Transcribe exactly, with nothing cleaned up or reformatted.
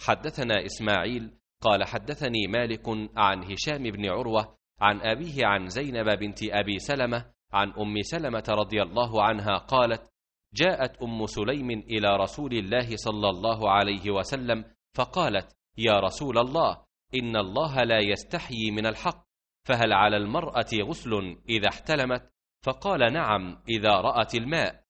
حدثنا إسماعيل قال حدثني مالك عن هشام بن عروة عن أبيه عن زينب بنت أبي سلمة عن أم سلمة رضي الله عنها قالت: جاءت أم سليم إلى رسول الله صلى الله عليه وسلم فقالت: يا رسول الله، إن الله لا يستحيي من الحق، فهل على المرأة غسل إذا احتلمت؟ فقال: نعم، إذا رأت الماء.